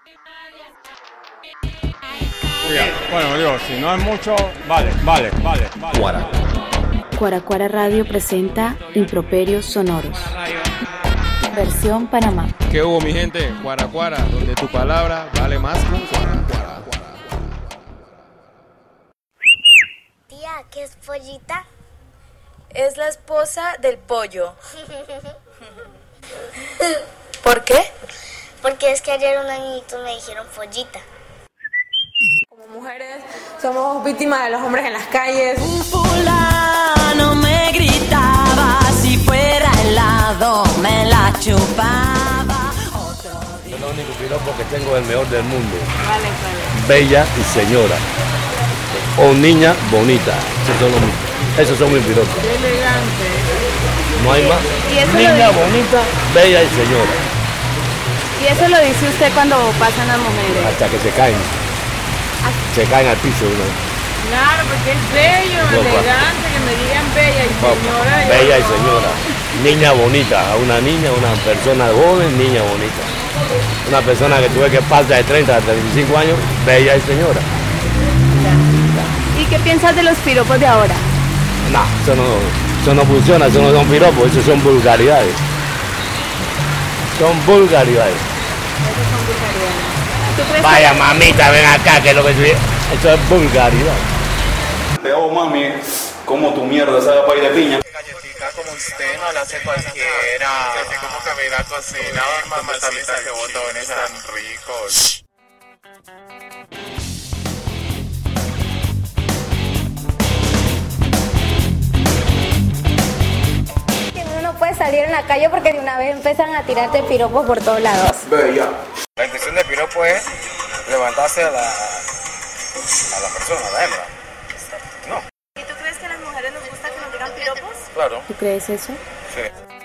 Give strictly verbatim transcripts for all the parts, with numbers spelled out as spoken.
Bueno, digo, si no es mucho, vale, vale, vale, vale. Cuara. Cuara Cuara Radio presenta Improperios Sonoros. Versión Panamá. ¿Qué hubo, mi gente? Cuara Cuara, donde tu palabra vale más que un cuara, cuara, cuara. Tía, ¿qué es pollita? Es la esposa del pollo. ¿Por qué? Porque es que ayer unos niñitos me dijeron pollita. Como mujeres somos víctimas de los hombres en las calles. Un fulano me gritaba, si fuera helado me la chupaba. Otro día... Es el único piropo que tengo, el mejor del mundo. Vale, vale. Bella y señora. O niña bonita. Esos son, los, esos son mis piropos. Qué elegante. No hay más. ¿Y eso Niña lo bonita, bella y señora. Y eso lo dice usted cuando pasan las mujeres. Hasta que se caen. Se caen al piso. ¿No? Claro, porque es bello, Papá. elegante, que me digan bella y Papá. señora. Bella y señora. Niña bonita. A una niña, una persona joven, niña bonita. Una persona que tuve que pasa de treinta a treinta y cinco años, bella y señora. ¿Y qué piensas de los piropos de ahora? No, eso no, eso no funciona, eso no son piropos, eso son vulgaridades. Son vulgaridades. Esos son vulgaridades. ¿Tú crees Vaya mamita, ven acá, que es lo que soy. Eso es vulgaridad. Te hago mami, como tu mierda sabe país de piña. Galletica como usted no la hace cualquiera. Así como que me la cocina, mamacita que botones tan ricos. Uno no puede salir en la calle porque de una vez empiezan a tirarte piropos por todos lados. Bella. La intención del piropo es levantarse a la, a la persona, a la hembra. No, ¿Y tú crees que a las mujeres nos gusta que nos digan piropos? claro, ¿Tú crees eso? sí.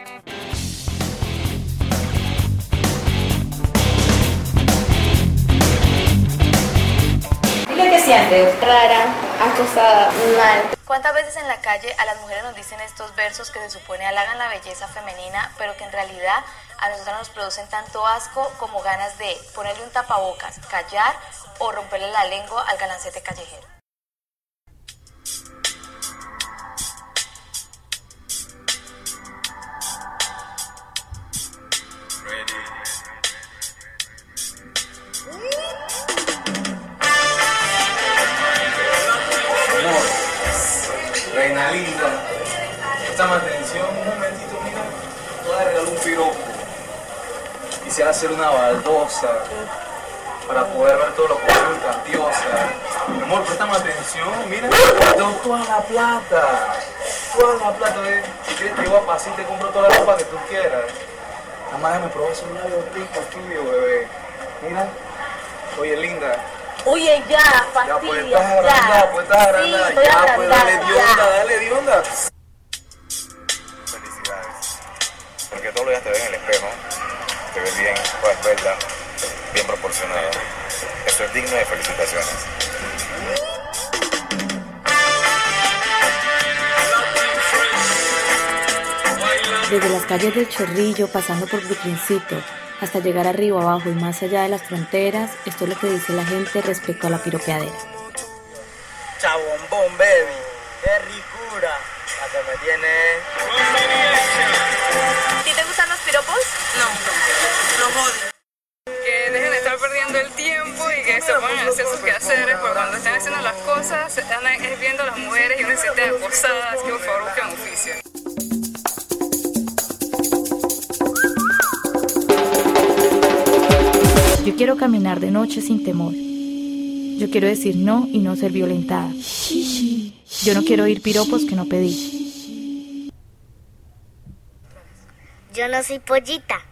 Dile qué sientes. Rara, acosada, mal. ¿Cuántas veces en la calle a las mujeres nos dicen estos versos que se supone halagan la belleza femenina, pero que en realidad a nosotros nos producen tanto asco como ganas de ponerle un tapabocas, callar o romperle la lengua al galancete callejero? Reina linda, préstame atención un momentito, mira. Te voy a regalar un piropo. Quisiera hacer una baldosa para poder ver todos los colores cantiosa. Mi amor, préstame atención, mira. Te doy toda la plata. Toda la plata, ¿eh? Si quieres te llevo a pasar y te compro toda la ropa que tú quieras. Nada más déjame probar esos labios ricos tuyos, bebé. Mira. Oye, linda. Oye, ya, Ya pues fastidia, estás agrandada, pues estás agrandada, Sí, estoy ya pues dale agrandada, de onda, ya. dale de onda. Felicidades. Porque todos los días te ves en el espejo, te ves bien, pues verla, bien proporcionada. Eso es digno de felicitaciones. Desde las calles del Chorrillo, pasando por Brooklyncito, hasta llegar arriba, abajo y más allá de las fronteras, esto es lo que dice la gente respecto a la piropeadera. Chabombón, baby, qué ricura, la que me tiene. ¿A ti te gustan los piropos? No, los odio. Que dejen de estar perdiendo el tiempo y que se pongan a hacer sus quehaceres, porque cuando están haciendo las cosas, se están viendo a las mujeres y uno se siente acosada, así que por favor busquen oficio. Yo quiero caminar de noche sin temor. Yo quiero decir no y no ser violentada. Yo no quiero oír piropos que no pedí. Yo no soy pollita.